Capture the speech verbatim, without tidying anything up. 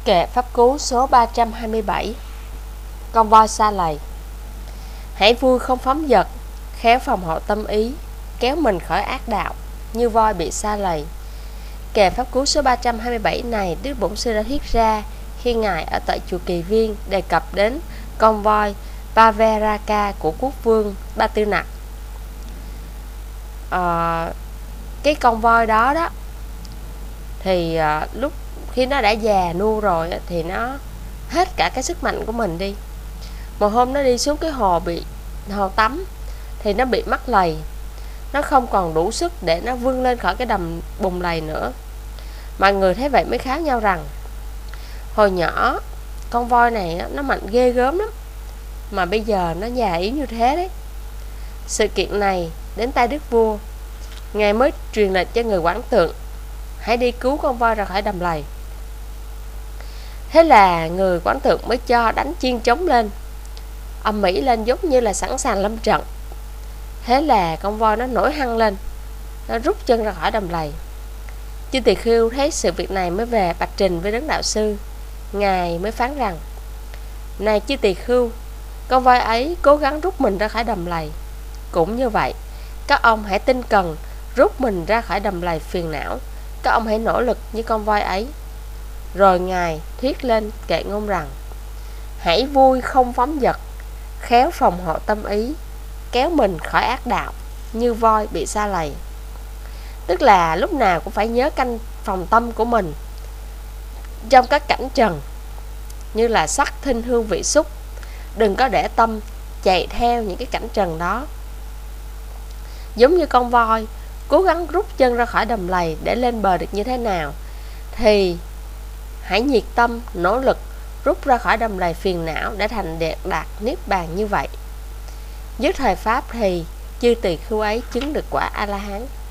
Kệ pháp cú số ba trăm hai mươi bảy. Con voi sa lầy. Hãy vui không phóng dật, khéo phòng hộ tâm ý, kéo mình khỏi ác đạo, như voi bị sa lầy. Kệ pháp cú số ba trăm hai mươi bảy này Đức Bổn Sư đã thuyết ra khi Ngài ở tại chùa Kỳ Viên đề cập đến con voi Paveraka của quốc vương Ba Tư Nặc. à, Cái con voi đó đó thì à, lúc khi nó đã già nua rồi thì nó hết cả cái sức mạnh của mình đi. Một hôm nó đi xuống cái hồ bị hồ tắm thì nó bị mắc lầy, nó không còn đủ sức để nó vươn lên khỏi cái đầm bùn lầy nữa. Mọi người thấy vậy mới kháo nhau rằng hồi nhỏ con voi này nó mạnh ghê gớm lắm, mà bây giờ nó già yếu như thế đấy. Sự kiện này đến tay đức vua, Ngài mới truyền lệnh cho người quản tượng hãy đi cứu con voi ra khỏi đầm lầy. Thế là người quản tượng mới cho đánh chiên trống lên, ầm ĩ lên giống như là sẵn sàng lâm trận. Thế là con voi nó nổi hăng lên, nó rút chân ra khỏi đầm lầy. Chư Tỳ Khưu thấy sự việc này mới về bạch trình với Đấng Đạo Sư. Ngài mới phán rằng: này chư Tỳ Khưu, con voi ấy cố gắng rút mình ra khỏi đầm lầy. Cũng như vậy, các ông hãy tinh cần rút mình ra khỏi đầm lầy phiền não. Các ông hãy nỗ lực như con voi ấy. Rồi Ngài thuyết lên kệ ngôn rằng: hãy vui không phóng dật, khéo phòng hộ tâm ý, kéo mình khỏi ác đạo, như voi bị sa lầy. Tức là lúc nào cũng phải nhớ canh phòng tâm của mình trong các cảnh trần như là sắc thinh hương vị xúc. Đừng có để tâm chạy theo những cái cảnh trần đó. Giống như con voi cố gắng rút chân ra khỏi đầm lầy để lên bờ được như thế nào, thì hãy nhiệt tâm nỗ lực rút ra khỏi đầm lầy phiền não để thành đạt đạt niết bàn như vậy. Dứt thời pháp thì chư Tỳ Khưu ấy chứng được quả A La Hán.